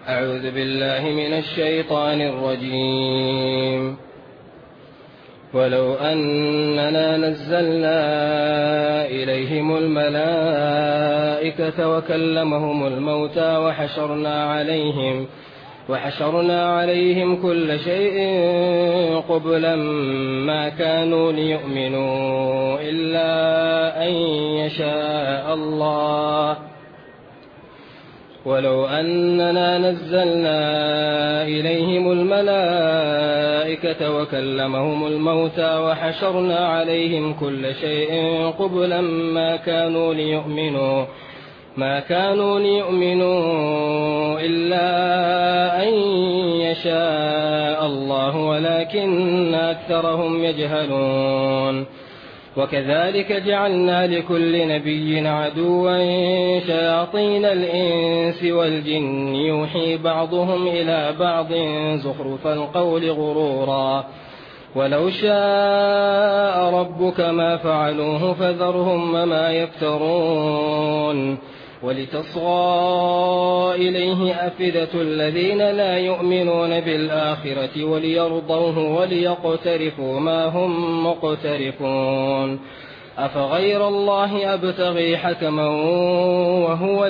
أعوذ بالله من الشيطان الرجيم. ولو أننا نزلنا إليهم الملائكة وكلمهم الموتى وحشرنا عليهم كل شيء قبلا ما كانوا ليؤمنوا إلا أن يشاء الله. ولو أننا نزلنا إليهم الملائكة وكلمهم الموتى وحشرنا عليهم كل شيء قبلا ما كانوا ليؤمنوا إلا أن يشاء الله ولكن أكثرهم يجهلون. وكذلك جعلنا لكل نبي عدوا شياطين الإنس والجن يوحي بعضهم إلى بعض زخرف القول غرورا ولو شاء ربك ما فعلوه فذرهم وما يفترون. ولتصغى إليه أفئدة الذين لا يؤمنون بالآخرة وليرضوه وليقترفوا ما هم مقترفون. أفغير الله أبتغي حكما وهو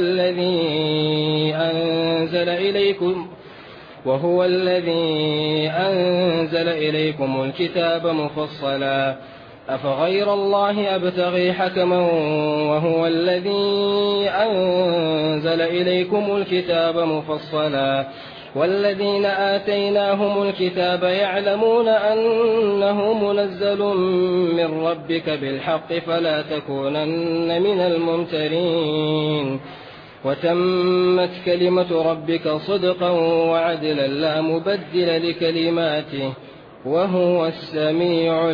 الذي أنزل إليكم الكتاب مفصلا. أفغير الله أبتغي حكما وهو الذي أنزل إليكم الكتاب مفصلا والذين آتيناهم الكتاب يعلمون أنه منزل من ربك بالحق فلا تكونن من الممترين. وتمت كلمة ربك صدقا وعدلا لا مبدل لكلماته وهو السميع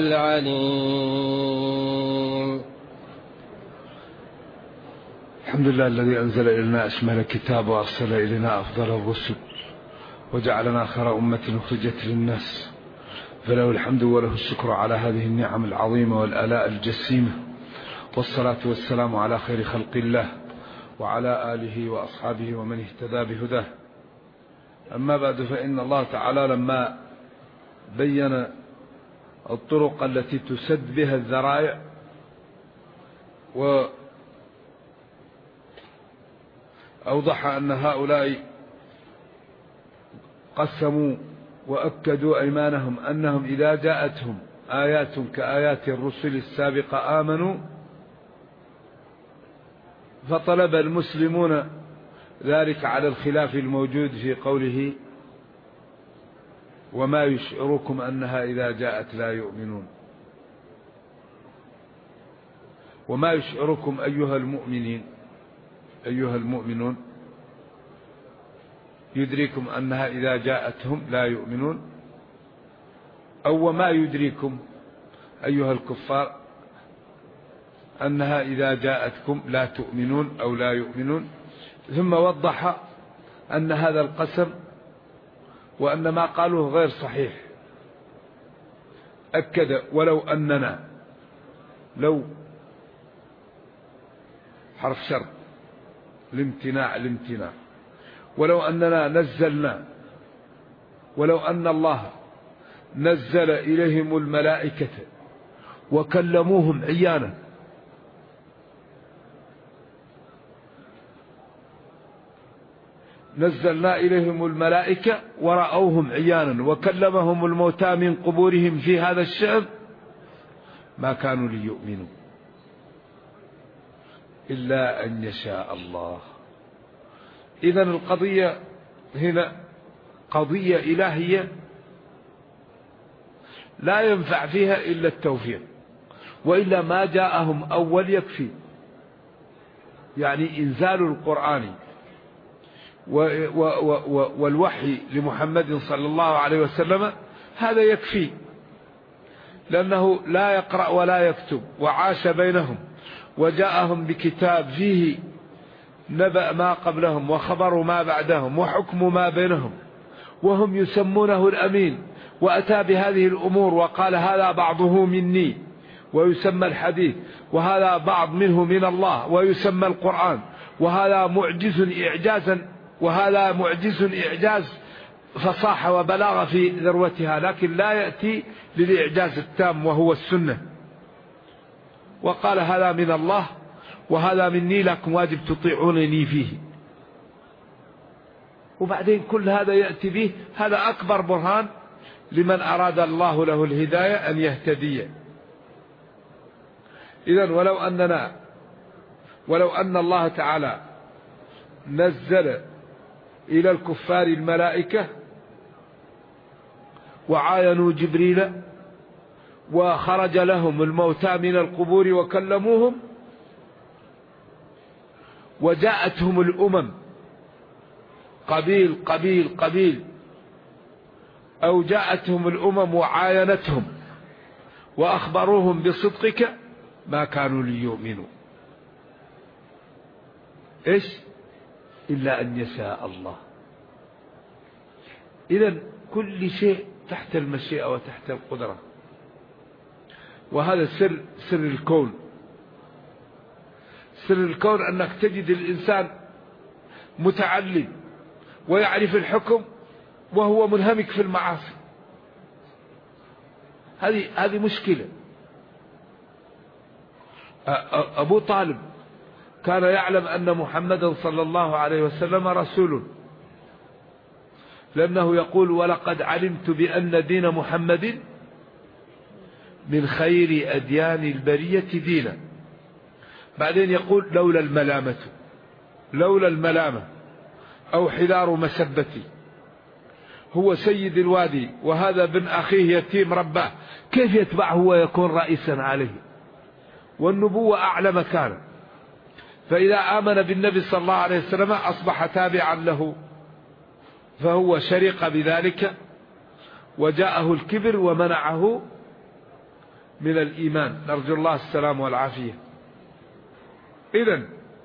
العليم. الحمد لله الذي أنزل إلينا أشمل الكتاب وأرسل إلينا أفضل الرسل وجعلنا خير أمة أخرجت للناس، فله الحمد وله الشكر على هذه النعم العظيمة والآلاء الجسيمة، والصلاة والسلام على خير خلق الله وعلى آله وأصحابه ومن اهتدى بهداه. أما بعد، فإن الله تعالى لما بين الطرق التي تسد بها الذرائع وأوضح أن هؤلاء قسموا وأكدوا أيمانهم أنهم إذا جاءتهم آيات كآيات الرسل السابقة آمنوا، فطلب المسلمون ذلك على الخلاف الموجود في قوله وما يشعركم أنها إذا جاءت لا يؤمنون. وما يشعركم أيها المؤمنون يدريكم أنها إذا جاءتهم لا يؤمنون، أو وما يدريكم أيها الكفار أنها إذا جاءتكم لا تؤمنون أو لا يؤمنون. ثم وضح أن هذا القسم وأن ما قالوه غير صحيح. أكد ولو أننا، لو حرف شرط الامتناع، ولو أننا نزلنا، ولو أن الله نزل إليهم الملائكة وكلموهم عيانا، نزلنا إليهم الملائكة ورأوهم عيانا وكلمهم الموتى من قبورهم في هذا الشعب ما كانوا ليؤمنوا إلا أن يشاء الله. إذن القضية هنا قضية إلهية لا ينفع فيها إلا التوفيق، وإلا ما جاءهم أول يكفي. يعني إنزال القرآن والوحي لمحمد صلى الله عليه وسلم هذا يكفي، لأنه لا يقرأ ولا يكتب وعاش بينهم وجاءهم بكتاب فيه نبأ ما قبلهم وخبر ما بعدهم وحكم ما بينهم، وهم يسمونه الأمين، وأتى بهذه الأمور وقال هذا بعضه مني ويسمى الحديث، وهذا بعض منه من الله ويسمى القرآن، وهذا معجز إعجازا وهذا معجز إعجاز فصاحة وبلاغة في ذروتها، لكن لا يأتي للإعجاز التام وهو السنة. وقال هذا من الله وهذا مني، لكن واجب تطيعونني فيه. وبعدين كل هذا يأتي به، هذا أكبر برهان لمن أراد الله له الهداية أن يهتدي. إذن ولو أن الله تعالى نزل إلى الكفار الملائكة وعاينوا جبريل وخرج لهم الموتى من القبور وكلموهم، وجاءتهم الأمم قبيل قبيل قبيل، أو جاءتهم الأمم وعاينتهم وأخبروهم بصدقك، ما كانوا ليؤمنوا. إيش؟ إلا أن يشاء الله. إذن كل شيء تحت المشيئة وتحت القدرة، وهذا سر الكون. سر الكون أنك تجد الإنسان متعلم ويعرف الحكم وهو منهمك في المعاصي. هذه مشكلة. أبو طالب كان يعلم أن محمدا صلى الله عليه وسلم رسول، لأنه يقول ولقد علمت بأن دين محمد من خير أديان البرية دينا. بعدين يقول لولا الملامة أو حذار مسبتي، هو سيد الوادي وهذا ابن أخيه يتيم رباه، كيف يتبعه ويكون رئيسا عليه؟ والنبوة أعلى مكانه، فإذا آمن بالنبي صلى الله عليه وسلم أصبح تابعا له، فهو شرق بذلك وجاءه الكبر ومنعه من الإيمان. نرجو الله السلام والعافية. إذن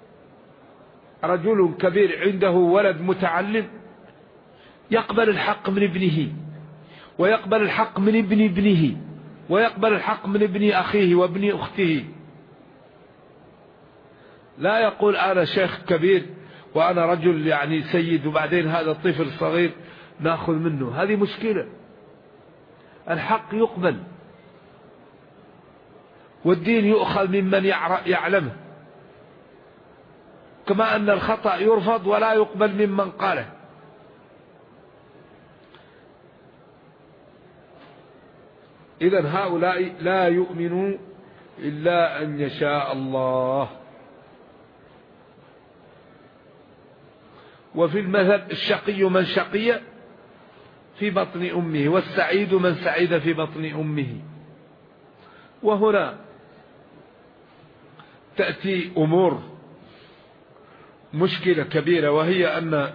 رجل كبير عنده ولد متعلم يقبل الحق من ابنه، ويقبل الحق من ابن ابنه، ويقبل الحق من ابن أخيه وابن أخته. لا يقول أنا شيخ كبير وأنا رجل يعني سيد، وبعدين هذا طفل صغير نأخذ منه. هذه مشكلة. الحق يقبل والدين يؤخذ ممن يعلمه، كما أن الخطأ يرفض ولا يقبل ممن قاله. إذن هؤلاء لا يؤمنوا إلا أن يشاء الله. وفي المثل الشقي من شقي في بطن أمه، والسعيد من سعيد في بطن أمه. وهنا تأتي أمور مشكلة كبيرة، وهي أن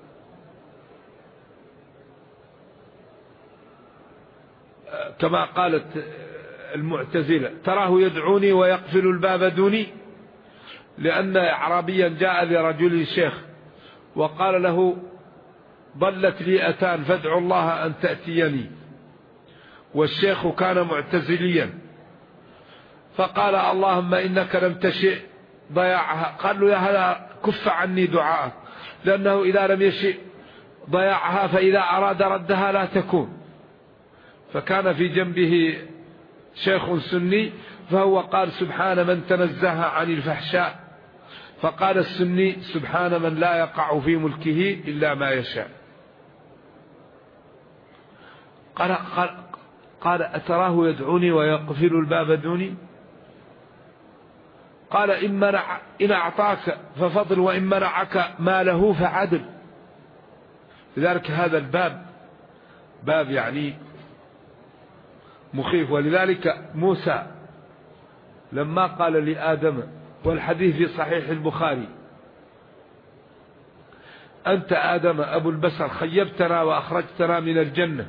كما قالت المعتزلة تراه يدعوني ويقفل الباب دوني، لأن أعرابيا جاء لرجل شيخ وقال له ضلت لي أتان فادعوا الله أن تأتيني، والشيخ كان معتزليا، فقال اللهم إنك لم تشئ ضياعها. قال له يا هذا كف عني دعاءك، لأنه إذا لم يشئ ضياعها فإذا أراد ردها لا تكون. فكان في جنبه شيخ سني، فهو قال سبحان من تنزه عن الفحشاء، فقال السني سبحان من لا يقع في ملكه إلا ما يشاء. قال أتراه يدعوني ويقفل الباب دوني؟ قال إن أعطاك ففضل، وإن منعك ماله فعدل. لذلك هذا الباب باب يعني مخيف. ولذلك موسى لما قال لآدم، والحديث في صحيح البخاري، أنت آدم أبو البشر خيبتنا وأخرجتنا من الجنة،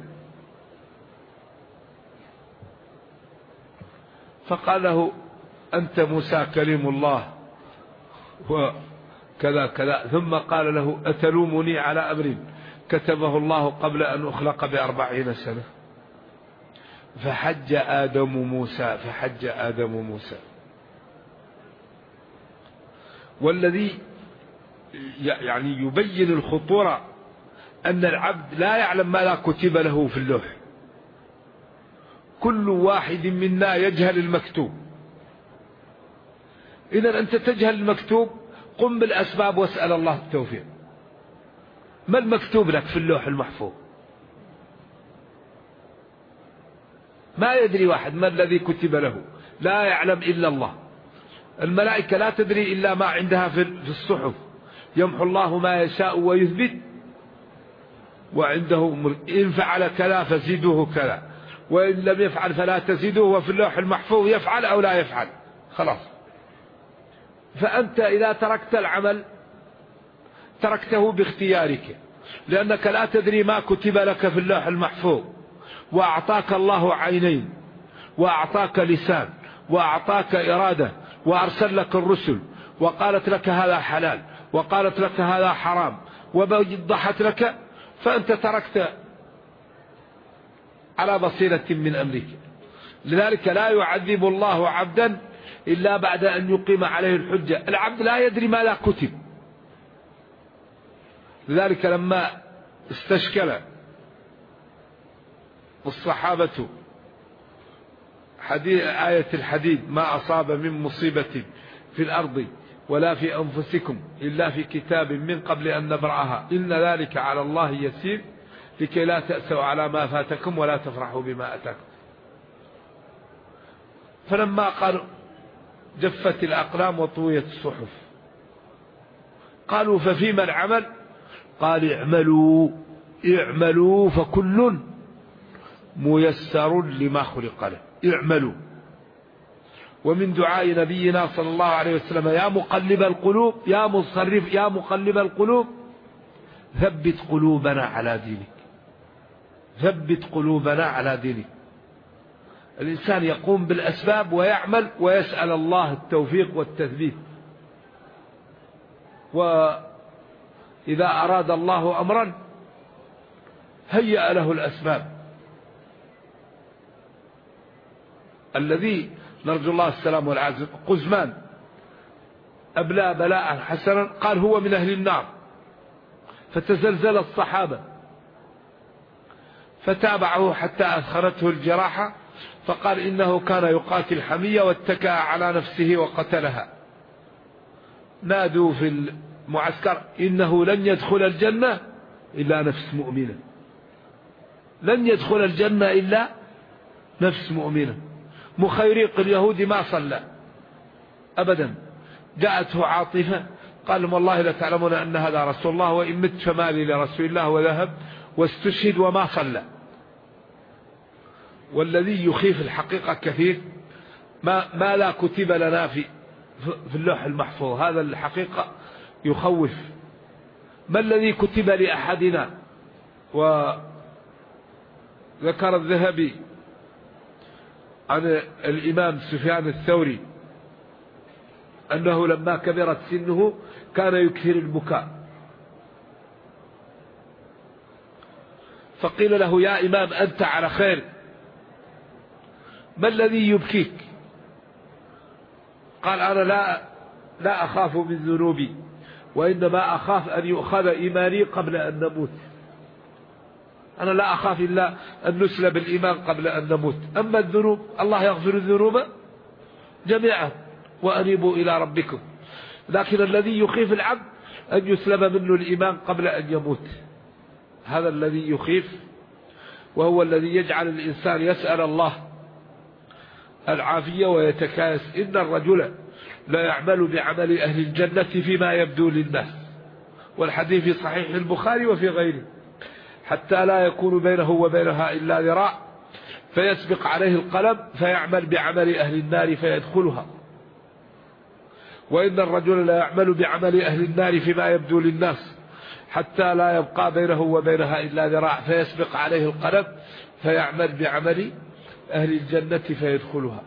فقال له أنت موسى كلم الله وكذا كذا، ثم قال له أتلومني على أمر كتبه الله قبل أن أخلق ب40 سنة؟ فحج آدم موسى. والذي يعني يبين الخطورة أن العبد لا يعلم ماذا كتب له في اللوح. كل واحد منا يجهل المكتوب. إذا أنت تجهل المكتوب، قم بالأسباب واسأل الله التوفيق. ما المكتوب لك في اللوح المحفوظ؟ ما يدري واحد ما الذي كتب له، لا يعلم إلا الله. الملائكة لا تدري إلا ما عندها في الصحف. يمحو الله ما يشاء ويثبت، وعنده إن فعل كذا فزيدوه كذا، وإن لم يفعل فلا تزيدوه، وفي اللوح المحفوظ يفعل أو لا يفعل، خلاص. فأنت إذا تركت العمل تركته باختيارك، لأنك لا تدري ما كتب لك في اللوح المحفوظ. وأعطاك الله عينين، وأعطاك لسان، وأعطاك إرادة، وأرسل لك الرسل، وقالت لك هذا حلال، وقالت لك هذا حرام، ووضحت لك، فأنت تركت على بصيرة من أمرك. لذلك لا يعذب الله عبدا إلا بعد أن يقيم عليه الحجة. العبد لا يدري ماذا كتب. لذلك لما استشكل الصحابة آية الحديد: ما أصاب من مصيبة في الأرض ولا في أنفسكم إلا في كتاب من قبل أن نبرأها إن ذلك على الله يسير لكي لا تأسوا على ما فاتكم ولا تفرحوا بما أتاكم. فلما قالوا جفت الأقلام وطويت الصحف، قالوا ففيما العمل؟ قال اعملوا فكل ميسر لما خلق له. اعملوا. ومن دعاء نبينا صلى الله عليه وسلم: يا مقلب القلوب يا مصرف يا مقلب القلوب ثبت قلوبنا على دينك. ثبت قلوبنا على دينك. الإنسان يقوم بالأسباب ويعمل ويسأل الله التوفيق والتثبيت. وإذا أراد الله أمرا هيأ له الأسباب. الذي نرجو الله السلام والعافية قزمان أبلى بلاء حسنا، قال هو من أهل النار، فتزلزل الصحابة فتابعه حتى أثخنته الجراحة، فقال إنه كان يقاتل حمية واتكأ على نفسه وقتلها. نادوا في المعسكر: إنه لن يدخل الجنة إلا نفس مؤمنة. لن يدخل الجنة إلا نفس مؤمنة. مخيريق اليهودي ما صلى أبدا، جاءته عاطفة قال لهم: والله لا تعلمون أن هذا رسول الله، وإن مت فمالي لرسول الله، وذهب واستشهد وما صلى. والذي يخيف الحقيقة كثير ما لا كتب لنا في اللوح المحفوظ. هذا الحقيقة يخوف. ما الذي كتب لأحدنا؟ وذكر الذهبي عن الإمام سفيان الثوري أنه لما كبرت سنه كان يكثر البكاء، فقيل له: يا إمام أنت على خير، ما الذي يبكيك؟ قال: أنا لا أخاف من ذنوبي، وإنما أخاف أن يؤخذ إيماني قبل أن نموت. أنا لا أخاف إلا أن نسلب الإيمان قبل أن نموت. أما الذنوب الله يغفر الذنوب جميعا وأنيبوا إلى ربكم. لكن الذي يخيف العبد أن يسلب منه الإيمان قبل أن يموت. هذا الذي يخيف، وهو الذي يجعل الإنسان يسأل الله العافية ويتكاس. إن الرجل لا يعمل بعمل أهل الجنة فيما يبدو للناس، والحديث في صحيح البخاري وفي غيره، حتى لا يكون بينه وبينها إلا ذراع فيسبق عليه القلم فيعمل بعمل أهل النار فيدخلها. وإن الرجل لا يعمل بعمل أهل النار فيما يبدو للناس حتى لا يبقى بينه وبينها إلا ذراع فيسبق عليه القلم فيعمل بعمل أهل الجنة فيدخلها.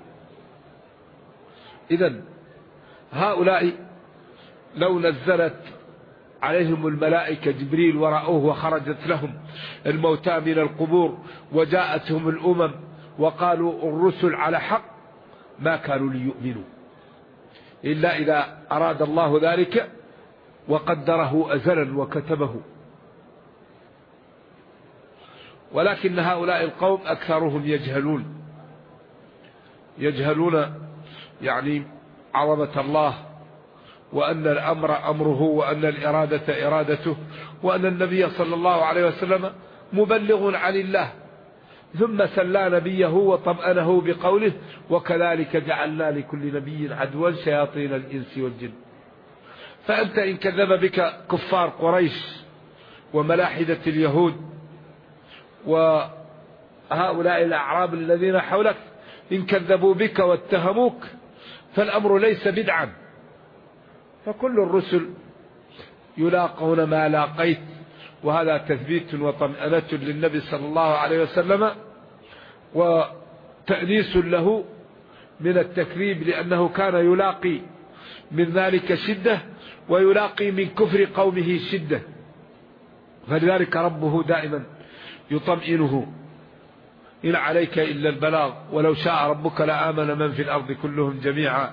إذن هؤلاء لو نزلت عليهم الملائكة جبريل ورأوه وخرجت لهم الموتى من القبور وجاءتهم الأمم وقالوا الرسل على حق ما كانوا ليؤمنوا إلا إذا أراد الله ذلك وقدره أزلا وكتبه. ولكن هؤلاء القوم أكثرهم يجهلون يعني عظمة الله، وأن الأمر أمره، وأن الإرادة إرادته، وأن النبي صلى الله عليه وسلم مبلغ عن الله. ثم سلى نبيه وطمأنه بقوله: وكذلك جعلنا لكل نبي عدوا شياطين الإنس والجن. فأنت إن كذب بك كفار قريش وملاحدة اليهود وهؤلاء الأعراب الذين حولك، إن كذبوا بك واتهموك فالأمر ليس بدعا، فكل الرسل يلاقون ما لاقيت، وهذا تثبيت وطمأنة للنبي صلى الله عليه وسلم وتأنيس له من التكذيب، لأنه كان يلاقي من ذلك شدة ويلاقي من كفر قومه شدة، فلذلك ربه دائما يطمئنه: إن عليك إلا البلاغ ولو شاء ربك لآمن من في الأرض كلهم جميعا.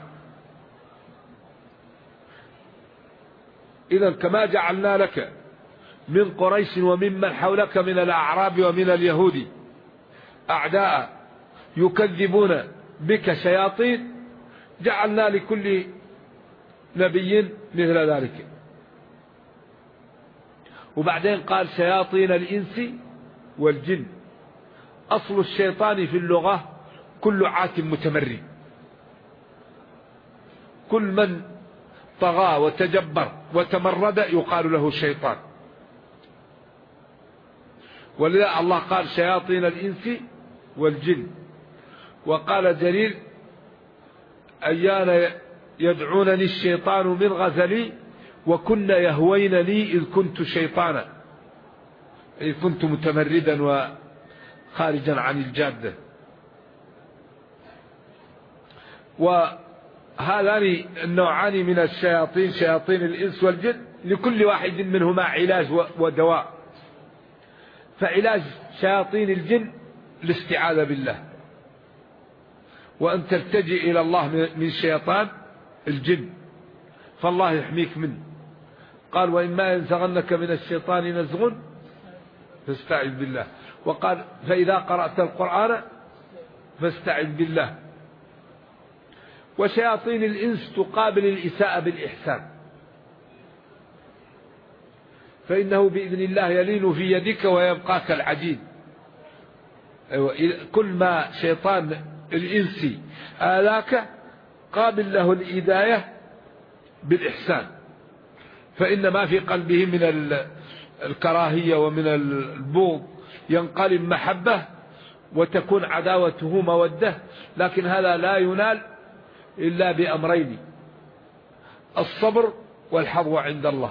إذا كما جعلنا لك من قريش وممن حولك من الأعراب ومن اليهود أعداء يكذبون بك شياطين، جعلنا لكل نبي مثل ذلك. وبعدين قال: شياطين الإنس والجن. أصل الشيطان في اللغة كل عات متمرد، كل من طغى وتجبر وتمرد يقال له شيطان. ولذا الله قال: شياطين الإنس والجن. وقال جرير: أيان يدعونني الشيطان من غزلي وكن يهوين لي إذ كنت شيطانا، إذ كنت متمردا وخارجا عن الجادة. وهذان النوعان من الشياطين، شياطين الإنس والجن، لكل واحد منهما علاج ودواء. فعلاج شياطين الجن الاستعاذة بالله، وأن تلتجئ إلى الله من شيطان الجن، فالله يحميك منه. قال: وإما ينزغنك من الشيطان نزغ فاستعذ بالله. وقال: فإذا قرأت القرآن فاستعذ بالله. وشياطين الإنس تقابل الإساءة بالإحسان، فإنه بإذن الله يلين في يدك ويبقى كالعجين. كل ما شيطان الإنس آلاك قابل له الإداية بالإحسان، فإن ما في قلبه من الكراهية ومن البغض ينقلب محبة وتكون عداوته مودة. لكن هذا لا ينال إلا بأمرين: الصبر والحظو عند الله.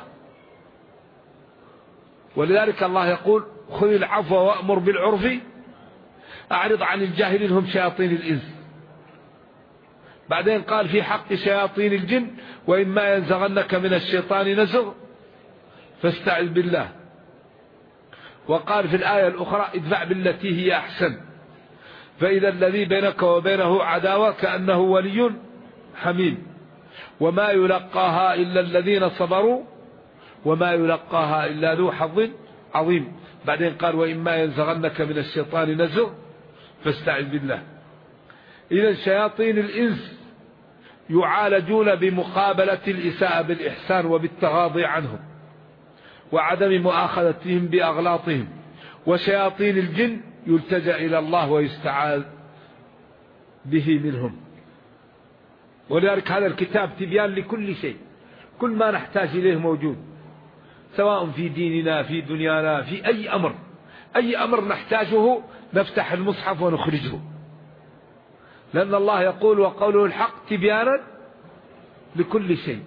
ولذلك الله يقول: خذ العفو وأمر بالعرف أعرض عن الجاهلين هم شياطين الإنس. بعدين قال في حق شياطين الجن: وإما ينزغنك من الشيطان نزغ فاستعذ بالله. وقال في الآية الأخرى: ادفع بالتي هي أحسن فإذا الذي بينك وبينه عداوة كأنه ولي حميم وما يلقاها إلا الذين صبروا وما يلقاها إلا ذو حظ عظيم. بعدين قال: وإما ينزغنك من الشيطان نزغ فاستعذ بالله. إذا شياطين الإنس يعالجون بمقابلة الإساءة بالإحسان وبالتغاضي عنهم وعدم مؤاخذتهم بأغلاطهم. وشياطين الجن يلتجأ إلى الله ويستعاذ به منهم. ولذلك هذا الكتاب تبيان لكل شيء، كل ما نحتاج إليه موجود، سواء في ديننا في دنيانا في أي أمر نحتاجه نفتح المصحف ونخرجه، لأن الله يقول: وقوله الحق تبيانا لكل شيء.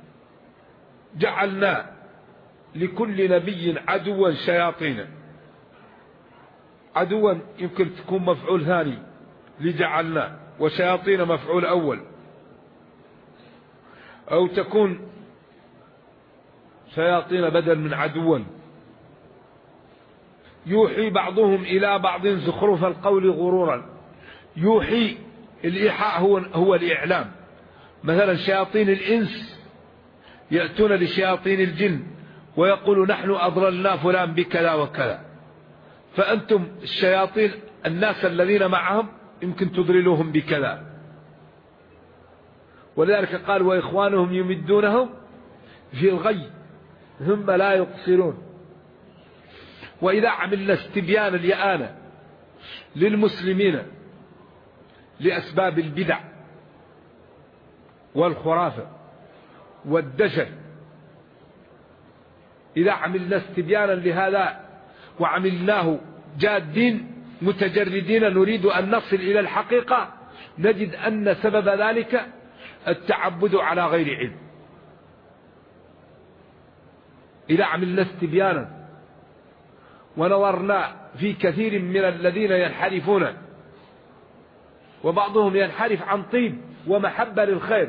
جعلنا لكل نبي عدوا شياطين. عدوا يمكن تكون مفعول ثاني لجعلنا، وشياطين مفعول أول، أو تكون شياطين بدل من عدوا. يوحي بعضهم إلى بعض زخرف القول غرورا. يوحي، الإيحاء هو الإعلام. مثلا شياطين الإنس يأتون لشياطين الجن ويقولوا نحن أضللنا فلان بكذا وكذا، فأنتم الشياطين الناس الذين معهم يمكن تضللوهم بكذا. ولذلك قال وإخوانهم يمدونهم في الغي ثم لا يقصرون. وإذا عملنا استبيان الإعانة للمسلمين لأسباب البدع والخرافة والدجل، إذا عملنا استبيانا لهذا وعملناه جادين متجردين نريد أن نصل إلى الحقيقة، نجد أن سبب ذلك التعبد على غير علم. إذا عملنا استبيانا ونظرنا في كثير من الذين ينحرفون، وبعضهم ينحرف عن طيب ومحبة للخير،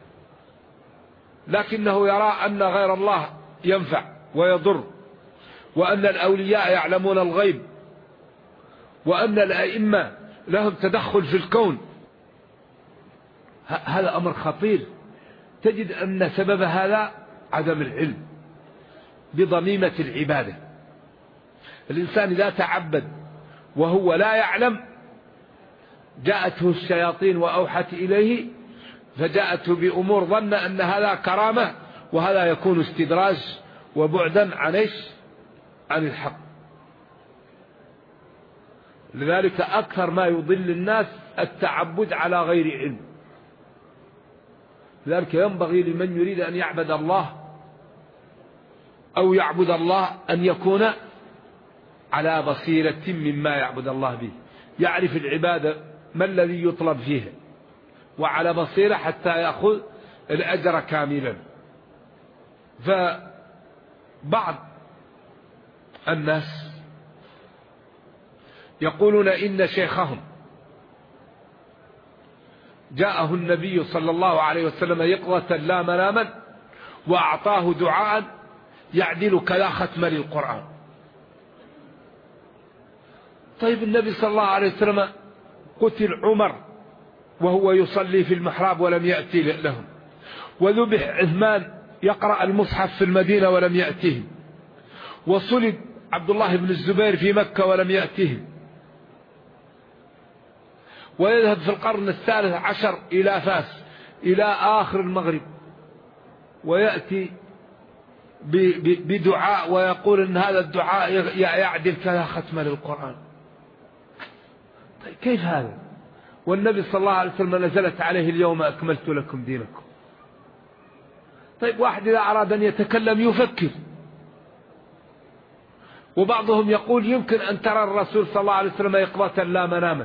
لكنه يرى أن غير الله ينفع ويضر، وأن الأولياء يعلمون الغيب، وأن الأئمة لهم تدخل في الكون. هذا أمر خطير. تجد أن سبب هذا عدم العلم بضميمة العبادة. الإنسان إذا تعبد وهو لا يعلم جاءته الشياطين وأوحت إليه فجاءته بأمور ظن أن هذا كرامة، وهذا يكون استدراج وبعدا عن الحق. لذلك أكثر ما يضل الناس التعبد على غير علم. لذلك ينبغي لمن يريد أن يعبد الله أو يعبد الله أن يكون على بصيرة مما يعبد الله به، يعرف العبادة ما الذي يطلب فيها، وعلى بصيرة حتى يأخذ الأجر كاملا. فبعض الناس يقولون إن شيخهم جاءه النبي صلى الله عليه وسلم يقظة لا مناما وأعطاه دعاء يعدل كلا ختم للقرآن. طيب النبي صلى الله عليه وسلم قتل عمر وهو يصلي في المحراب ولم يأتي لهم، وذبح عثمان يقرأ المصحف في المدينة ولم يأتهم، وصلب عبد الله بن الزبير في مكة ولم يأتهم، ويذهب في القرن الثالث عشر إلى فاس إلى آخر المغرب ويأتي بدعاء ويقول إن هذا الدعاء يعدل كذا ختم للقرآن. طيب كيف هذا؟ والنبي صلى الله عليه وسلم نزلت عليه اليوم أكملت لكم دينكم. طيب واحد إذا أراد أن يتكلم يفكر. وبعضهم يقول يمكن أن ترى الرسول صلى الله عليه وسلم يقظة لا مناما.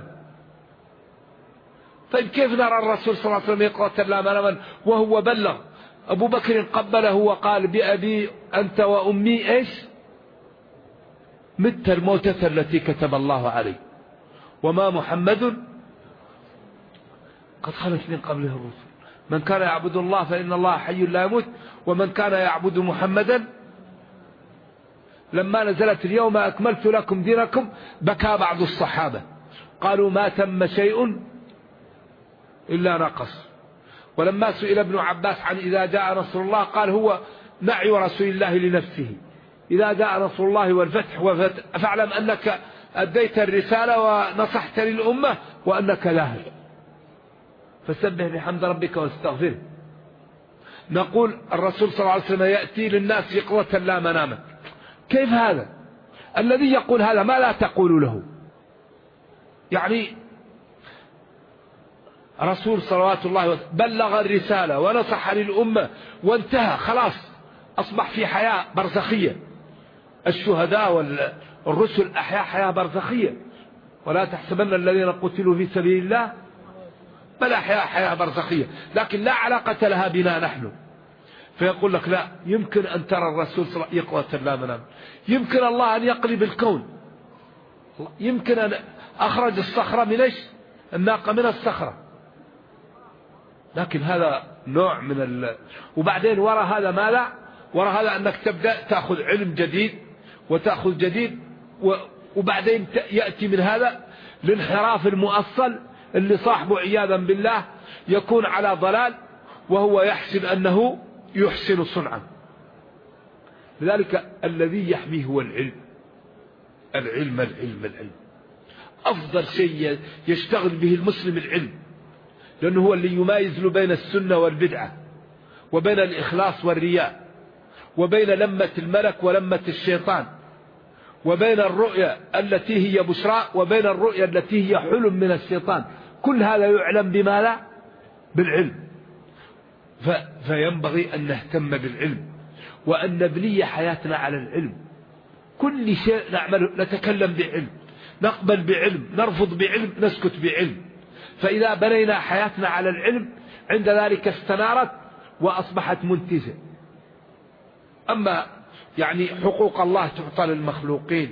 طيب كيف نرى الرسول صلى الله عليه وسلم يقظة لا مناما وهو بلغ؟ أبو بكر قبله وقال بأبي أنت وأمي إيش مت الموتة التي كتب الله عليه، وما محمد قد خلت من قبله الرسل، من كان يعبد الله فإن الله حي لا يموت، ومن كان يعبد محمدا. لما نزلت اليوم أكملت لكم دينكم بكى بعض الصحابة قالوا ما تم شيء إلا نقص. ولما سئل ابن عباس عن إذا جاء نصر الله قال هو نعي رسول الله لنفسه، إذا جاء نصر الله والفتح فاعلم أنك أديت الرسالة ونصحت للأمة وأنك لاهل، فسبح بحمد ربك واستغفره. نقول الرسول صلى الله عليه وسلم يأتي للناس يقظة لا مناما. كيف هذا؟ الذي يقول هذا ما لا تقول له؟ يعني رسول صلوات الله وسلم بلغ الرسالة ونصح للأمة وانتهى خلاص، أصبح في حياة برزخية. الشهداء والرسل أحياء حياة برزخية، ولا تحسبن الذين قتلوا في سبيل الله بل أحياء حياة برزخية، لكن لا علاقة لها بنا نحن. فيقول لك لا، يمكن أن ترى الرسول صلى الله عليه وسلم يقظة لا منام، يمكن الله أن يقلب الكون، يمكن أن أخرج الصخرة من إيش؟ الناقة من الصخرة. لكن هذا نوع من وبعدين وراء هذا ما لا، وراء هذا أنك تبدأ تأخذ علم جديد وتأخذ جديد، وبعدين يأتي من هذا الانحراف المؤصل اللي صاحبه عياذا بالله يكون على ضلال وهو يحسب أنه يحسن صنعا. لذلك الذي يحميه هو العلم. العلم العلم العلم أفضل شيء يشتغل به المسلم العلم، لأنه هو اللي يمايز له بين السنة والبدعة، وبين الإخلاص والرياء، وبين لمة الملك ولمة الشيطان، وبين الرؤيا التي هي بشرى وبين الرؤيا التي هي حلم من الشيطان. كل هذا يعلم بما لا بالعلم. فينبغي أن نهتم بالعلم، وأن نبني حياتنا على العلم. كل شيء نعمله نتكلم بعلم، نقبل بعلم، نرفض بعلم، نسكت بعلم. فإذا بنينا حياتنا على العلم عند ذلك استنارت وأصبحت منتجة. أما يعني حقوق الله تعطى للمخلوقين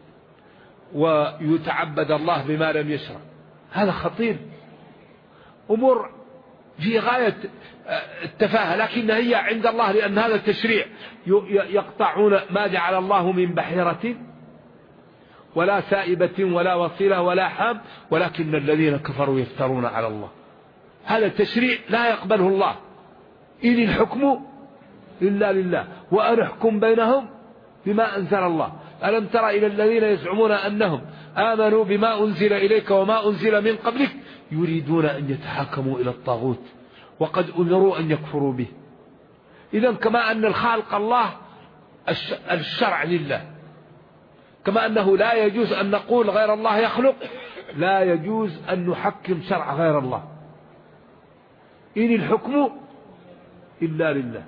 ويتعبد الله بما لم يشرع، هذا خطير، أمور في غاية التفاهة، لكن هي عند الله لأن هذا التشريع. يقطعون ما جعل الله من بحيرة ولا سائبة ولا وصيلة ولا حام ولكن الذين كفروا يفترون على الله. هذا التشريع لا يقبله الله. إن الحكم إلا لله وأن احكم بينهم بما أنزل الله. ألم تر إلى الذين يزعمون أنهم آمنوا بما أنزل إليك وما أنزل من قبلك يريدون أن يتحاكموا إلى الطاغوت وقد أمروا أن يكفروا به. إذن كما أن الخالق الله الشرع لله، كما أنه لا يجوز أن نقول غير الله يخلق، لا يجوز أن نحكم شرع غير الله. إن الحكم إلا لله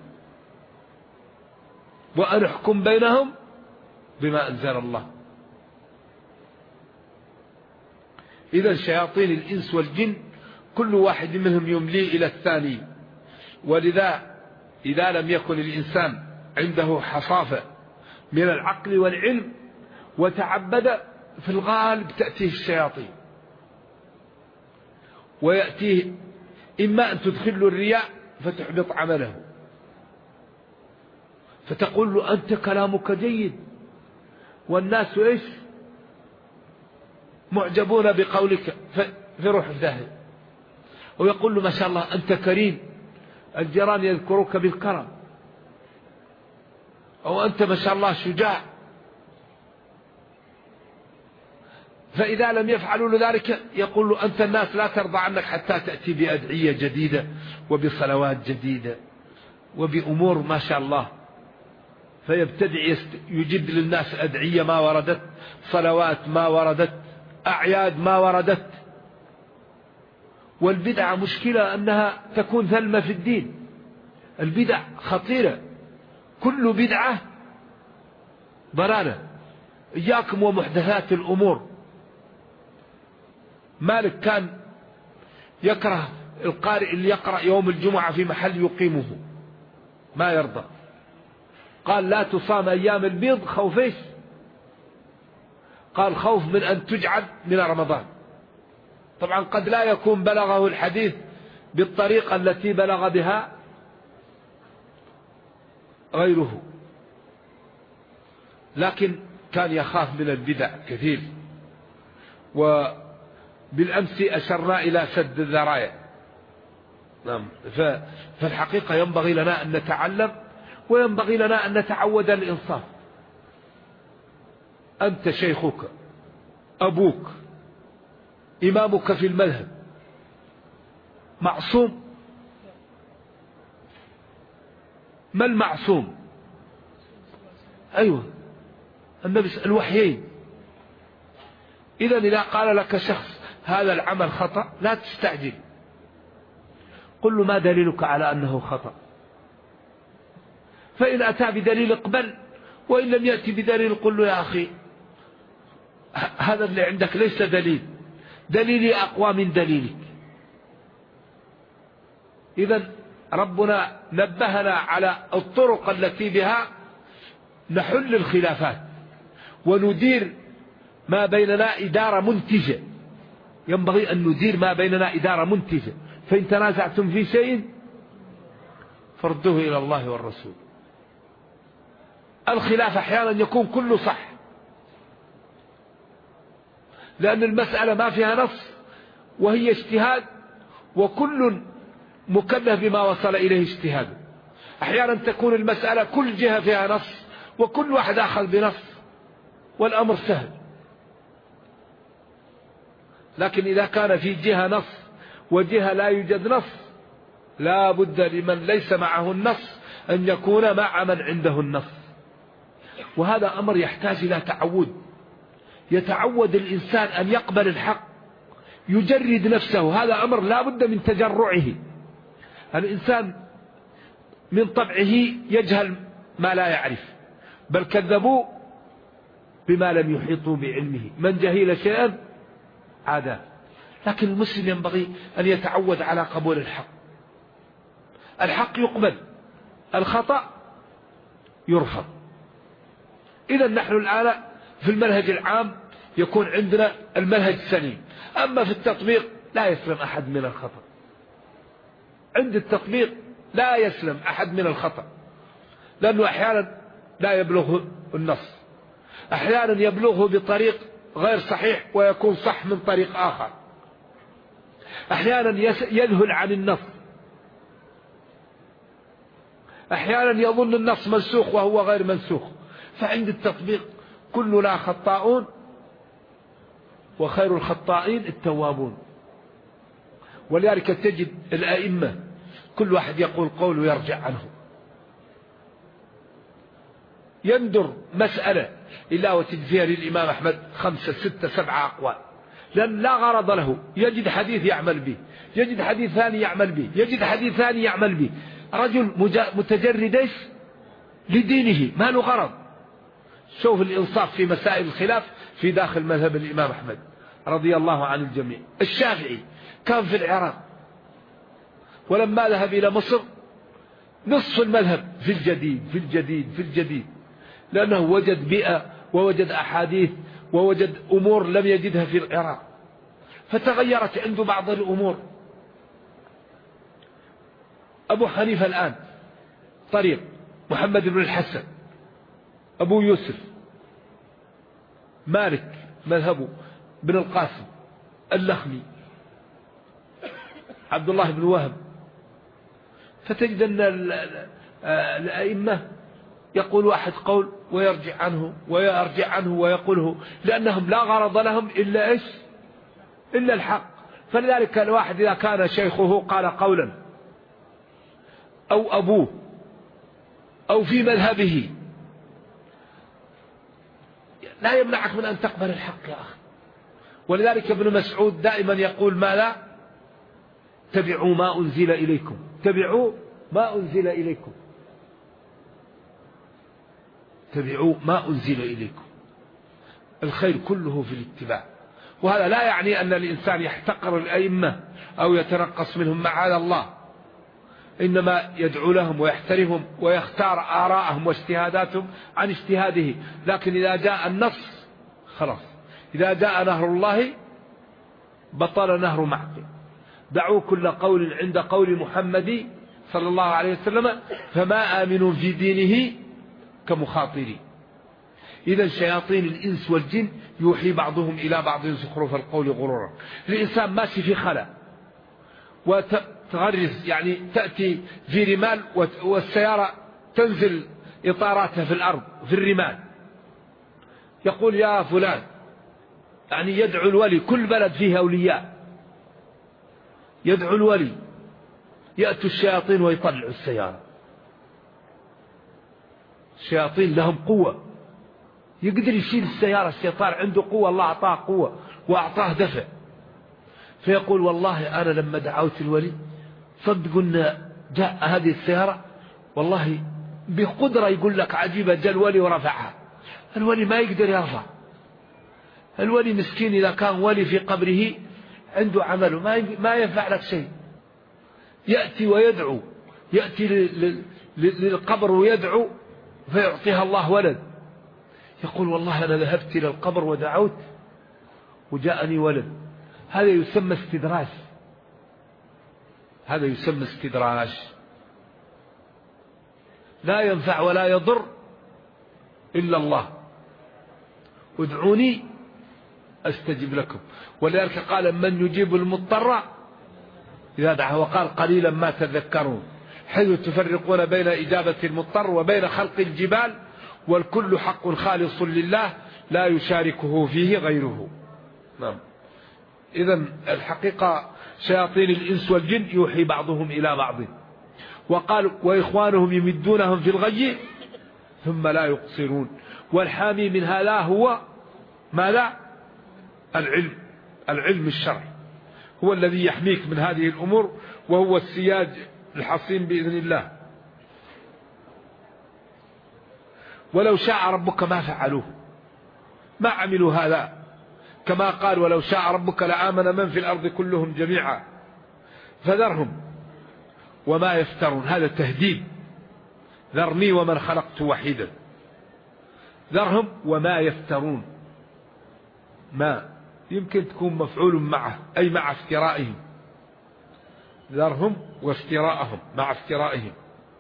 وأن احكم بينهم بما أنزل الله. إذا شياطين الإنس والجن كل واحد منهم يملي إلى الثاني. ولذا إذا لم يكن الإنسان عنده حصافة من العقل والعلم وتعبد في الغالب تأتيه الشياطين، ويأتيه إما أن تدخل له الرياء فتحبط عمله، فتقول له أنت كلامك جيد والناس إيش معجبون بقولك فروح في داهية. ويقول له ما شاء الله أنت كريم، الجيران يذكروك بالكرم، أو أنت ما شاء الله شجاع. فإذا لم يفعلوا له ذلك يقول له أنت الناس لا ترضى عنك حتى تأتي بأدعية جديدة وبصلوات جديدة وبأمور ما شاء الله، فيبتدع يجد للناس أدعية ما وردت، صلوات ما وردت، أعياد ما وردت. والبدعة مشكلة أنها تكون ثلمة في الدين. البدع خطيرة، كل بدعة ضلالة. إياكم ومحدثات الأمور. مالك كان يكره القارئ اللي يقرأ يوم الجمعة في محل يقيمه، ما يرضى. قال لا تصام أيام البيض خوفيش، قال خوف من أن تجعل من رمضان. طبعا قد لا يكون بلغه الحديث بالطريقة التي بلغ بها غيره، لكن كان يخاف من البدع كثير. وبالأمس أشرنا إلى سد الذرائع. نعم. فالحقيقة ينبغي لنا أن نتعلم، وينبغي لنا أن نتعود الإنصاف. أنت شيخك، أبوك، إمامك في المذهب معصوم؟ ما المعصوم؟ أيوة النبي الوحيين. إذا إذا قال لك شخص هذا العمل خطأ لا تستعجل، قل له ما دليلك على أنه خطأ؟ فإن أتى بدليل اقبل، وإن لم يأتي بدليل قل له يا أخي هذا اللي عندك ليس دليل، دليلي أقوى من دليلك. إذن ربنا نبهنا على الطرق التي بها نحل الخلافات وندير ما بيننا إدارة منتجة. ينبغي أن ندير ما بيننا إدارة منتجة. فإن تنازعتم في شيء فردوه إلى الله والرسول. الخلاف أحيانا يكون كله صح، لأن المسألة ما فيها نص وهي اجتهاد، وكل مكلف بما وصل إليه اجتهاده. أحيانا تكون المسألة كل جهة فيها نص وكل واحد أخذ بنص والأمر سهل. لكن إذا كان في جهة نص وجهة لا يوجد نص لا بد لمن ليس معه النص أن يكون مع من عنده النص. وهذا أمر يحتاج إلى تعود. يتعود الإنسان أن يقبل الحق، يجرد نفسه. هذا أمر لا بد من تجرعه. الإنسان من طبعه يجهل ما لا يعرف، بل كذبوا بما لم يحيطوا بعلمه. من جهل شيئا عاداه. لكن المسلم ينبغي أن يتعود على قبول الحق. الحق يقبل، الخطأ يرفض. إذا نحن الآن في المنهج العام يكون عندنا المنهج السليم، أما في التطبيق لا يسلم أحد من الخطأ. عند التطبيق لا يسلم أحد من الخطأ، لأنه أحيانا لا يبلغه النص، أحيانا يبلغه بطريق غير صحيح ويكون صح من طريق آخر، أحيانا يذهل عن النص، أحيانا يظن النص منسوخ وهو غير منسوخ. فعند التطبيق كلنا خطاؤون وخير الخطائين التوابون. ولذلك تجد الأئمة كل واحد يقول قول ويرجع عنه. يندر مسألة إلا وتجد فيها للإمام أحمد 5 6 7 أقوال، لأن لا غرض له. يجد حديث يعمل به، يجد حديث ثاني يعمل به، يجد حديث ثاني يعمل به. رجل متجرد لدينه ما له غرض. شوف الإنصاف في مسائل الخلاف في داخل مذهب الإمام أحمد رضي الله عن الجميع. الشافعي كان في العراق، ولما ذهب إلى مصر نصف المذهب في الجديد في الجديد في الجديد، لأنه وجد بيئة ووجد أحاديث ووجد أمور لم يجدها في العراق، فتغيرت عنده بعض الأمور. أبو حنيفة الآن طريق، محمد بن الحسن، أبو يوسف، مالك مذهبه، بن القاسم، اللخمي، عبد الله بن وهب. فتجد أن الأئمة يقول واحد قول ويرجع عنه ويرجع عنه ويقوله، لأنهم لا غرض لهم إلا إيش؟ إلا الحق. فلذلك الواحد إذا كان شيخه قال قولا أو أبوه أو في مذهبه لا يمنعك من أن تقبل الحق يا أخي. ولذلك ابن مسعود دائما يقول ما لا تبعوا ما أنزل إليكم، تبعوا ما أنزل إليكم، تبعوا ما أنزل إليكم. الخير كله في الاتباع. وهذا لا يعني أن الإنسان يحتقر الأئمة أو يتنقص منهم، معاذ الله، إنما يدعو لهم ويحترمهم ويختار آراءهم واجتهاداتهم عن اجتهاده. لكن إذا جاء النص خلاص، إذا جاء نهر الله بطل نهر معقل. دعوا كل قول عند قول محمد صلى الله عليه وسلم، فما آمن في دينه كمخاطرين. إذا شياطين الإنس والجن يوحي بعضهم إلى بعض زخرف القول غرورا. الإنسان ماشي في خلا وتغرز، يعني تأتي في رمال والسيارة تنزل إطاراتها في الأرض في الرمال، يقول يا فلان، يعني يدعو الولي. كل بلد فيه أولياء، يدعو الولي، يأتوا الشياطين ويطلعوا السيارة. الشياطين لهم قوة، يقدر يشيل السيارة. الشيطان عنده قوة، الله أعطاه قوة وأعطاه دفع. فيقول والله أنا لما دعوت الولي صدقوا أن جاء هذه السيارة والله بقدرة، يقول لك عجيبة، جاء الولي ورفعها. الولي ما يقدر يرفع. الولي مسكين إذا كان ولي في قبره عنده عمله ما ينفع لك شيء. يأتي ويدعو، يأتي للقبر ويدعو فيعطيها الله ولد. يقول والله أنا ذهبت إلى القبر ودعوت وجاءني ولد. هذا يسمى استدراج، هذا يسمى استدراج. لا ينفع ولا يضر إلا الله. ادعوني أستجب لكم. ولذلك قال من يجيب المضطر إذا دعاه، وقال قليلا ما تذكرون. حيث تفرقون بين إجابة المضطر وبين خلق الجبال، والكل حق خالص لله لا يشاركه فيه غيره. نعم. إذن الحقيقة شياطين الإنس والجن يوحي بعضهم إلى بعض، وقال وإخوانهم يمدونهم في الغي ثم لا يقصرون. والحامي من هذا هو ماذا؟ العلم الشرعي هو الذي يحميك من هذه الأمور، وهو السياج الحصين بإذن الله. ولو شاء ربك ما فعلوه، ما عملوا هذا، كما قال ولو شاء ربك لآمن من في الأرض كلهم جميعا فذرهم وما يفترون. هذا تهديد، ذرني ومن خلقت وحيدا. ذرهم وما يفترون، ما يمكن تكون مفعول معه أي مع افترائهم، ذرهم وافتراءهم مع افترائهم.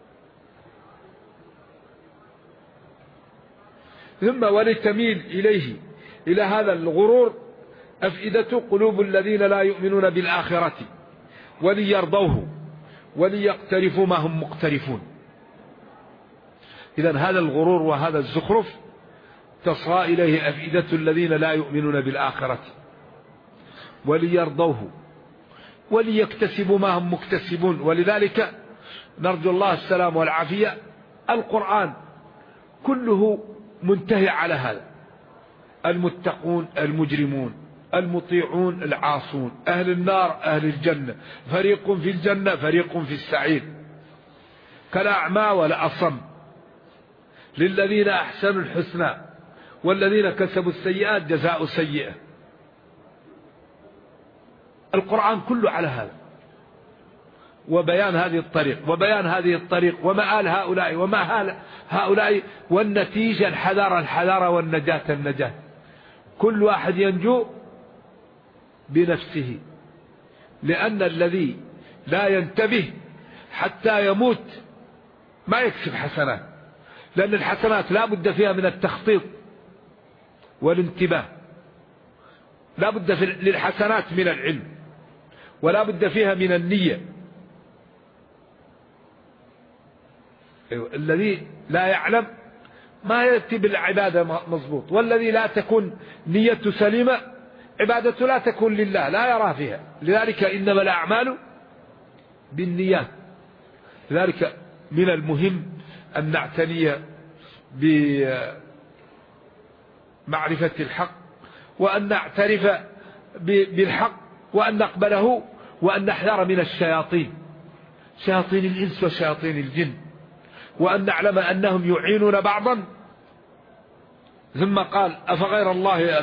ثم ولتميل إليه إلى هذا الغرور أفئدة قلوب الذين لا يؤمنون بالآخرة وليرضوه وليقترفوا ما هم مقترفون. إذن هذا الغرور وهذا الزخرف تصغى إليه أفئدة الذين لا يؤمنون بالآخرة وليرضوه وليكتسبوا ما هم مكتسبون. ولذلك نرجو الله السلام والعافية. القرآن كله منتهي على هذا: المتقون المجرمون، المطيعون العاصون، أهل النار أهل الجنة، فريق في الجنة فريق في السعير، كالأعمى والأصم، للذين أحسنوا الحسنى والذين كسبوا السيئات جزاء سيئة. القرآن كله على هذا، وبيان هذه الطريق وبيان هذه الطريق ومآل هؤلاء وما هؤلاء، والنتيجة الحذر والنجاة النجاة. كل واحد ينجو بنفسه، لأن الذي لا ينتبه حتى يموت ما يكسب حسنات، لأن الحسنات لا بد فيها من التخطيط والانتباه، لا بد للحسنات من العلم، ولا بد فيها من النية. الذي لا يعلم ما يأتي بالعبادة مضبوط، والذي لا تكون نيته سليمة عبادته لا تكون لله، لا يرى فيها. لذلك إنما الأعمال بالنيات. لذلك من المهم أن نعتني بمعرفة الحق، وأن نعترف بالحق، وأن نقبله، وأن نحذر من الشياطين، شياطين الإنس وشياطين الجن، وأن نعلم أنهم يعينون بعضا. ثم قال أفغير الله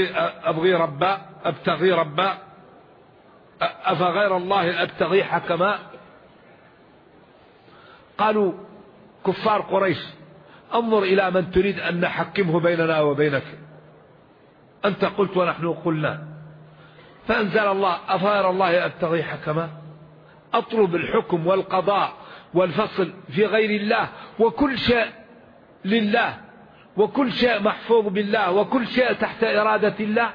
أبتغي ربا أفغير الله أبتغي حكما. قالوا كفار قريش انظر إلى من تريد أن نحكمه بيننا وبينك، أنت قلت ونحن قلنا. فأنزل الله أفغير الله أبتغي حكما، أطلب الحكم والقضاء والفصل في غير الله، وكل شيء لله، وكل شيء محفوظ بالله، وكل شيء تحت إرادة الله.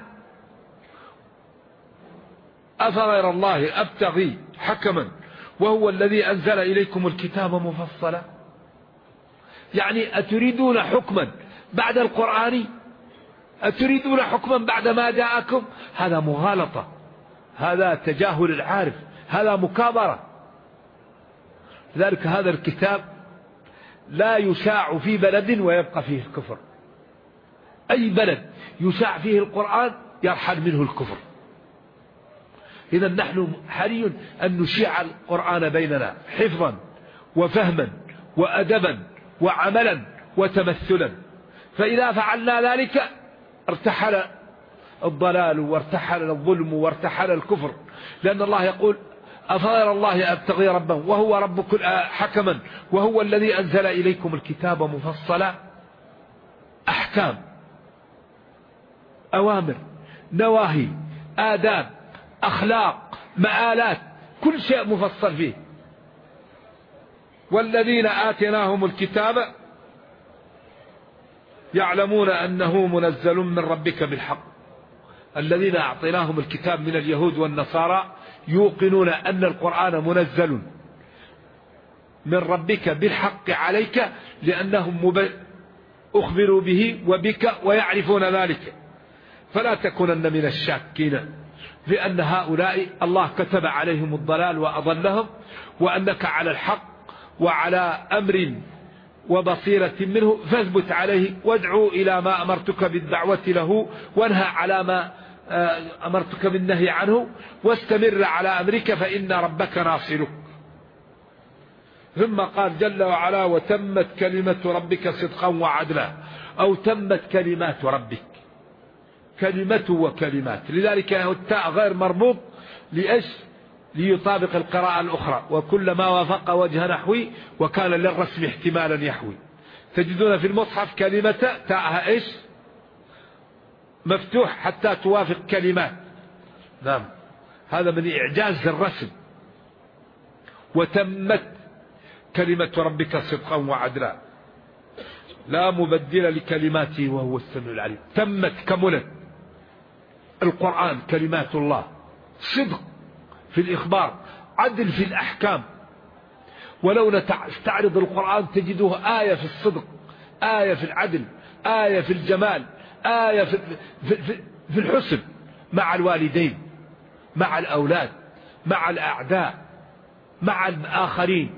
أفغير الله أبتغي حكما وهو الذي أنزل إليكم الكتاب مفصلا. يعني أتريدون حكما بعد القرآن؟ أتريدون حكما بعد ما جاءكم؟ هذا مغالطة، هذا تجاهل العارف، هذا مكابرة. لذلك هذا الكتاب لا يشاع في بلد ويبقى فيه الكفر. أي بلد يشاع فيه القرآن يرحل منه الكفر. إذا نحن حري أن نشيع القرآن بيننا حفظا وفهما وأدبا وعملا وتمثلا. فإذا فعلنا ذلك ارتحل الضلال وارتحل الظلم وارتحل الكفر. لأن الله يقول أفغير الله أبتغي ربا وهو رب كل حكما وهو الذي أنزل إليكم الكتاب مفصلا. أحكام، أوامر، نواهي، آداب، أخلاق، مآلات، كل شيء مفصل فيه. والذين آتيناهم الكتاب يعلمون أنه منزل من ربك بالحق. الذين أعطيناهم الكتاب من اليهود والنصارى يوقنون أن القرآن منزل من ربك بالحق عليك، لأنهم أخبروا به وبك ويعرفون ذلك. فلا تكونن من الشاكين، لأن هؤلاء الله كتب عليهم الضلال وأضلهم، وأنك على الحق وعلى أمر وبصيرة منه، فاثبت عليه وادعو إلى ما أمرتك بالدعوة له، وانهى على ما أمرتك بالنهي عنه، واستمر على أمرك فإن ربك ناصرك. ثم قال جل وعلا: وتمت كلمة ربك صدقا وعدلا، أو تمت كلمات ربك، كلمته وكلمات، لذلك التاء غير مربوط لإيش؟ ليطابق القراءة الأخرى، وكلما وافق وجه نحوي وكان للرسم احتمالا يحوي. تجدون في المصحف كلمة تاءها إيش؟ مفتوح حتى توافق كلمات. نعم، هذا من إعجاز الرسم. وتمت كلمة ربك صدقا وعدلا لا مبدل لكلماته وهو السميع العليم. تمت، كملت. القرآن كلمات الله، صدق في الإخبار، عدل في الأحكام. ولو نستعرض القرآن تجده آية في الصدق، آية في العدل، آية في الجمال، آية في الحسن مع الوالدين، مع الأولاد، مع الأعداء، مع الآخرين.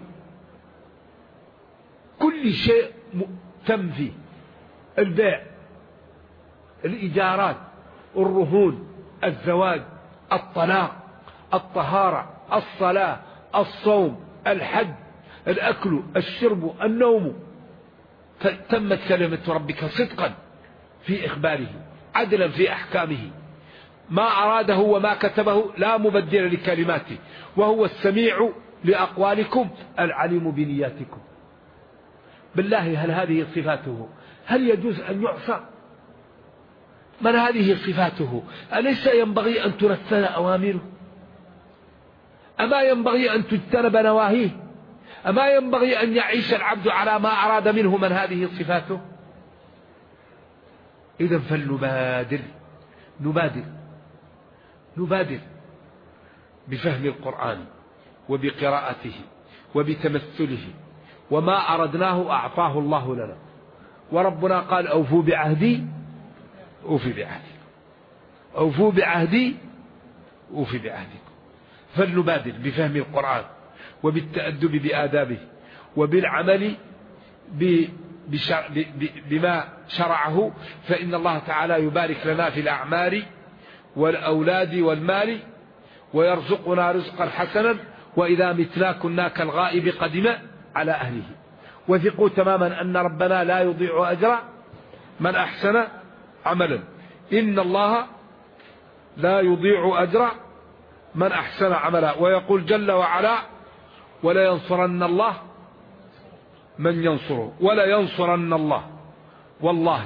كل شيء تم فيه: البيع، الإيجارات، الرهون، الزواج، الطلاق، الطهارة، الصلاة، الصوم، الحج، الأكل، الشرب، النوم. تمت كلمة ربك صدقا في إخباره، عدلا في أحكامه، ما أراده وما كتبه لا مبدل لكلماته، وهو السميع لأقوالكم العليم بنياتكم. بالله، هل هذه صفاته؟ هل يجوز أن يعصى؟ من هذه صفاته؟ أليس ينبغي أن تنفذ أوامره؟ أما ينبغي أن تجتنب نواهيه؟ أما ينبغي أن يعيش العبد على ما أراد منه؟ من هذه صفاته؟ إذن فلنبادر نبادر بفهم القرآن وبقراءته وبتمثله، وما أردناه أعطاه الله لنا. وربنا قال: أوفوا بعهدي أوفي بعهدكم، أوفوا بعهدي أوفي بعهدكم. فلنبادر بفهم القرآن وبالتأدب بآدابه وبالعمل بما شرعه، فإن الله تعالى يبارك لنا في الأعمار والأولاد والمال، ويرزقنا رزقا حسنا، وإذا متنا كنا كالغائب قدم على أهله. وثقوا تماما أن ربنا لا يضيع أجر من أحسن عملا. إن الله لا يضيع أجر من أحسن عملا. ويقول جل وعلا: ولا ينصرن الله من ينصره، ولا ينصرن الله. والله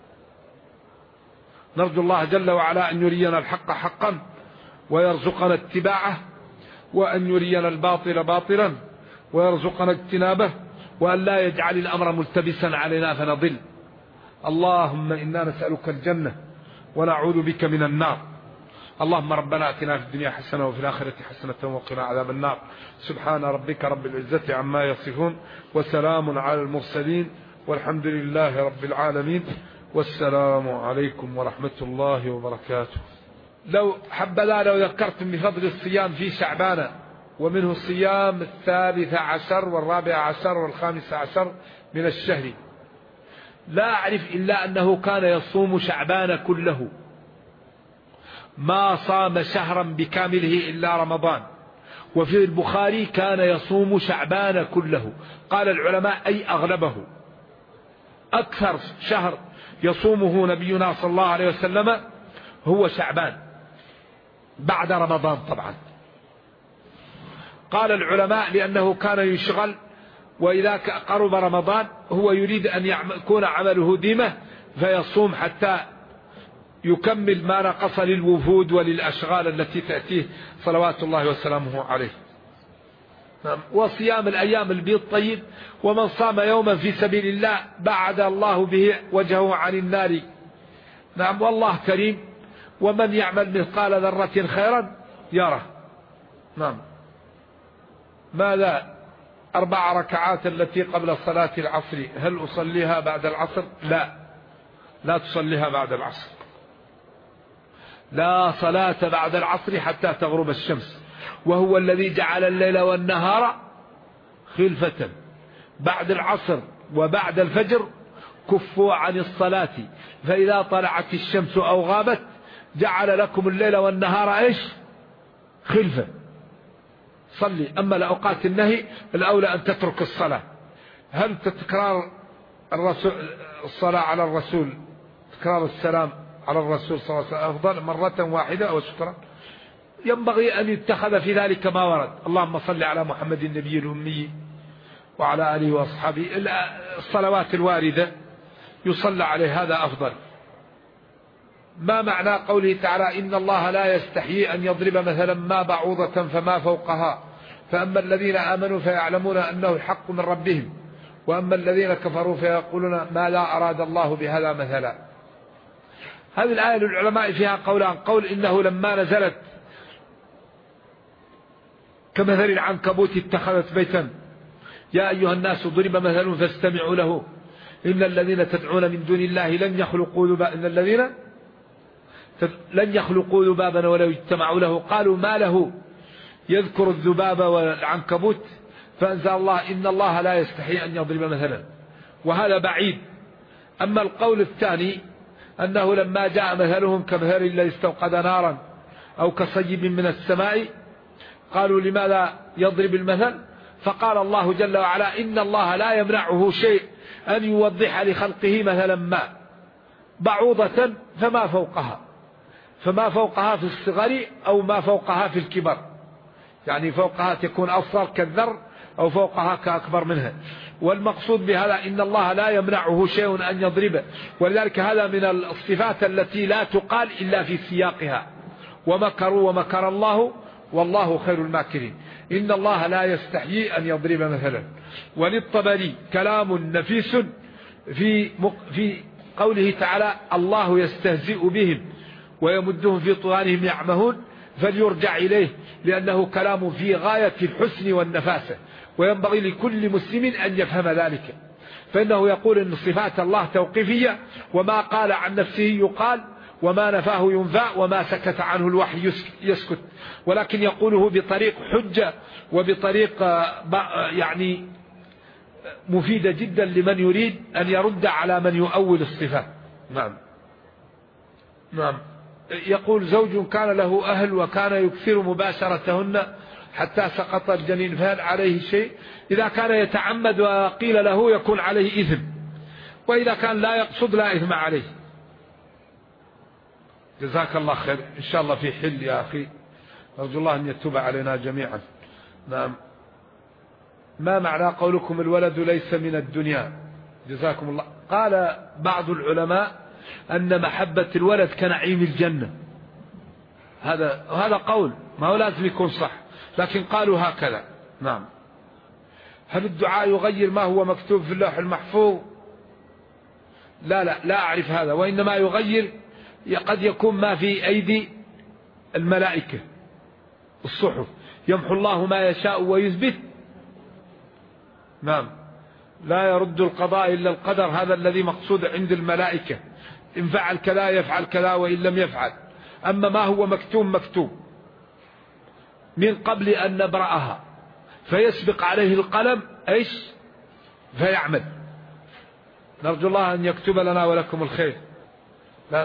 نرجو الله جل وعلا أن يرينا الحق حقا ويرزقنا اتباعه، وأن يرينا الباطل باطلا ويرزقنا اجتنابه، وأن لا يجعل الأمر ملتبسا علينا فنضل. اللهم إنا نسألك الجنة ونعوذ بك من النار. اللهم ربنا آتنا في الدنيا حسنة وفي الآخرة حسنة وقنا عذاب النار. سبحان ربك رب العزة عما يصفون، وسلام على المرسلين، والحمد لله رب العالمين، والسلام عليكم ورحمة الله وبركاته. لو ذكرتم بفضل الصيام في شعبان، ومنه الصيام 13 و14 و15 من الشهر، لا أعرف إلا أنه كان يصوم شعبان كله، ما صام شهرا بكامله إلا رمضان. وفي البخاري كان يصوم شعبان كله. قال العلماء: أي أغلبه. أكثر شهر يصومه نبينا صلى الله عليه وسلم هو شعبان، بعد رمضان طبعا. قال العلماء: لأنه كان يشغل، وإذا قرب رمضان هو يريد أن يكون عمله ديمة، فيصوم حتى يكمل ما نقص للوفود وللأشغال التي تأتيه صلوات الله وسلامه عليه. وصيام الأيام البيض طيب. ومن صام يوما في سبيل الله بعد الله به وجهه عن النار. نعم، والله كريم. ومن يعمل مثقال ذرة خيرا يره. نعم. ماذا 4 ركعات التي قبل صلاة العصر هل أصليها بعد العصر؟ لا تصليها بعد العصر. لا صلاة بعد العصر حتى تغرب الشمس، وهو الذي جعل الليل والنهار خلفة. بعد العصر وبعد الفجر كفوا عن الصلاة، فإذا طلعت الشمس أو غابت جعل لكم الليل والنهار خلفة، صلي. أما لأوقات النهي الأولى أن تترك الصلاة. هل تكرار الصلاة على الرسول، تكرار السلام على الرسول صلى الله عليه وسلم أفضل مرة واحدة أو شكرا؟ ينبغي أن يتخذ في ذلك ما ورد. اللهم صل على محمد النبي الأمي وعلى آله وأصحابه، الصلوات الواردة يصلى عليه، هذا أفضل. ما معنى قوله تعالى إن الله لا يستحيي أن يضرب مثلا ما بعوضة فما فوقها فأما الذين آمنوا فيعلمون أنه الحق من ربهم وأما الذين كفروا فيقولون ما لا أراد الله بهذا مثلا. هذه الآية للعلماء فيها قولان: قول إنه لما نزلت كمثل العنكبوت اتخذت بيتا يا أيها الناس ضرب مثل فاستمعوا له إن الذين تدعون من دون الله لن يخلقوا ذبابا ولو اجتمعوا له قالوا ما له يذكر الذباب والعنكبوت، فأنزل الله إن الله لا يستحي أن يضرب مثلا، وهذا بعيد. أما القول الثاني أنه لما جاء مثلهم كمثل الذي استوقد نارا أو كصيب من السماء قالوا لماذا يضرب المثل؟ فقال الله جل وعلا إن الله لا يمنعه شيء أن يوضح لخلقه مثلا ما بعوضة فما فوقها في الصغر أو ما فوقها في الكبر، يعني فوقها تكون أصغر كالذر أو فوقها كأكبر منها. والمقصود بهذا إن الله لا يمنعه شيء أن يضربه، ولذلك هذا من الصفات التي لا تقال إلا في سياقها: ومكروا ومكر الله والله خير الماكرين. إن الله لا يستحيي أن يضرب مثلا. وللطبري كلام نفيس في قوله تعالى الله يستهزئ بهم ويمدهم في طغيانهم يعمهون، فليرجع إليه لأنه كلام في غاية الحسن والنفاسة، وينبغي لكل مسلم أن يفهم ذلك. فإنه يقول إن صفات الله توقيفية، وما قال عن نفسه يقال وما نفاه ينفى وما سكت عنه الوحي يسكت، ولكن يقوله بطريق حجة وبطريق يعني مفيدة جدا لمن يريد أن يرد على من يؤول الصفات. نعم. يقول زوج كان له أهل وكان يكثر مباشرتهن حتى سقط الجنين، فهل عليه شيء؟ إذا كان يتعمد وقيل له يكون عليه إثم، وإذا كان لا يقصد لا إثم عليه. جزاك الله خير، إن شاء الله في حل يا أخي، أرجو الله أن يتوب علينا جميعا. نعم. ما معنى قولكم الولد ليس من الدنيا؟ جزاكم الله. قال بعض العلماء أن محبة الولد كنعيم الجنة، هذا قول ما هو لازم يكون صح، لكن قالوا هكذا. نعم. هل الدعاء يغير ما هو مكتوب في اللوح المحفوظ؟ لا أعرف هذا، وإنما يغير قد يكون ما في أيدي الملائكة، الصحف، يمحو الله ما يشاء ويثبت. نعم. لا يرد القضاء إلا القدر، هذا الذي مقصود عند الملائكة، إن فعل كذا يفعل كذا وإن لم يفعل. أما ما هو مكتوب من قبل أن نبرأها فيسبق عليه القلم فيعمل. نرجو الله أن يكتب لنا ولكم الخير. لا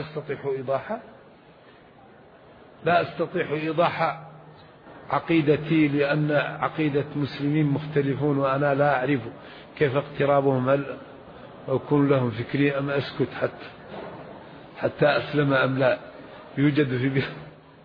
أستطيع إيضاح عقيدتي، لأن عقيدة مسلمين مختلفون وأنا لا أعرف كيف اقترابهم، هل أكون لهم فكري أم أسكت حتى أسلم أم لا، يوجد في بيت.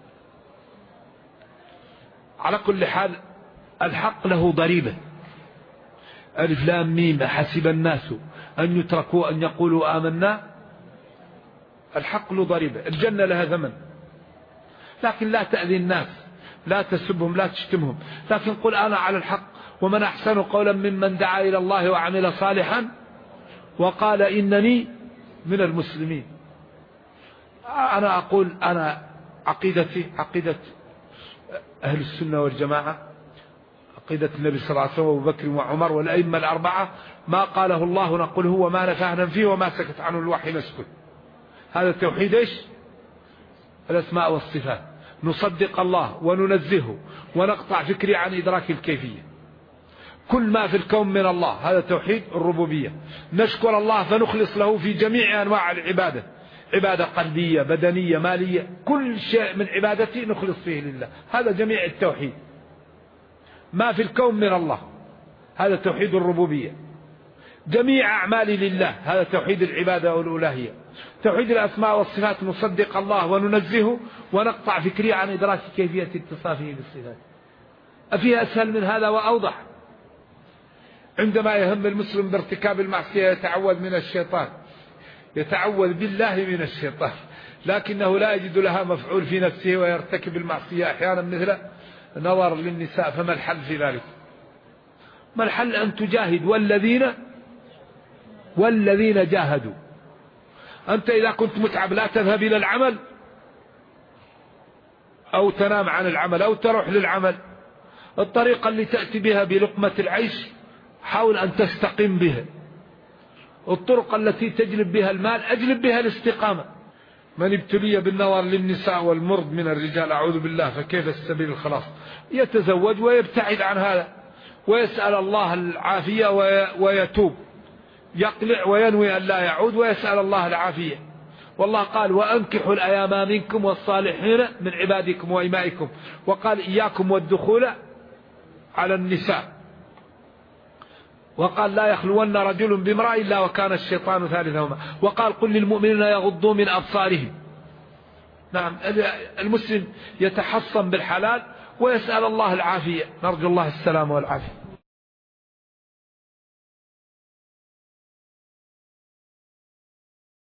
على كل حال الحق له ضريبة، ألف لام ميم حسب الناس أن يتركوا أن يقولوا آمنا. الحق له ضريبة، الجنة لها ثمن، لكن لا تأذي الناس، لا تسبهم، لا تشتمهم، لكن قل أنا على الحق، ومن أحسن قولا ممن دعا إلى الله وعمل صالحا وقال إنني من المسلمين. أنا أقول أنا عقيدتي عقيدة أهل السنة والجماعة، عقيدة النبي صلى الله عليه وسلم وأبو بكر وعمر والأئمة الأربعة، ما قاله الله نقوله وما نفعنا فيه وما سكت عنه الوحي نسكت. هذا التوحيد إيش؟ الأسماء والصفات. نصدق الله وننزهه ونقطع فكري عن إدراك الكيفية. كل ما في الكون من الله، هذا توحيد الربوبية. نشكر الله فنخلص له في جميع أنواع العبادة، عبادة قلبية بدنية مالية، كل شيء من عبادتي نخلص فيه لله، هذا جميع التوحيد. ما في الكون من الله، هذا توحيد الربوبية. جميع أعمالي لله، هذا توحيد العبادة والألوهية. توحيد الأسماء والصفات، نصدق الله وننزهه ونقطع فكري عن إدراك كيفية اتصافه بالصفات. أفيها أسهل من هذا وأوضح؟ عندما يهم المسلم بارتكاب المعصية يتعوذ من الشيطان، يتعوذ بالله من الشيطان، لكنه لا يجد لها مفعول في نفسه ويرتكب المعصية أحيانا مثل نظر للنساء. فما الحل في ذلك؟ ما الحل؟ أن تجاهد والذين جاهدوا. أنت إذا كنت متعب لا تذهب إلى العمل أو تنام عن العمل أو تروح للعمل. الطريقة اللي تأتي بها بلقمة العيش حاول أن تستقيم بها. الطرق التي تجلب بها المال أجلب بها الاستقامة. من ابتلي بالنظر للنساء والمرض من الرجال أعوذ بالله فكيف السبيل الخلاص؟ يتزوج ويبتعد عن هذا ويسأل الله العافية ويتوب، يقلع وينوي أن لا يعود ويسأل الله العافية. والله قال وأنكحوا الأيام منكم والصالحين من عبادكم وإمائكم، وقال إياكم والدخول على النساء، وقال لا يخلون رجل بامرأة إلا وكان الشيطان ثالثهما، وقال قل للمؤمنين يغضوا من أبصارهم. نعم، المسلم يتحصن بالحلال ويسأل الله العافية، نرجو الله السلام والعافية.